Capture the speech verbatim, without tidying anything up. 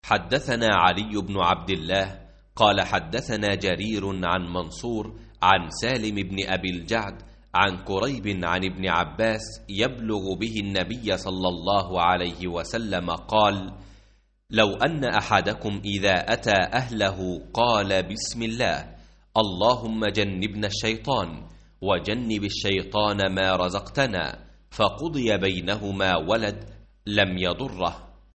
حدثنا علي بن عبد الله قال حدثنا جرير عن منصور عن سالم بن أبي الجعد عن كريب عن ابن عباس يبلغ به النبي صلى الله عليه وسلم قال: لو أن أحدكم إذا أتى أهله قال بسم الله اللهم جنبنا الشيطان وجنب الشيطان ما رزقتنا، فقضي بينهما ولد لم يضره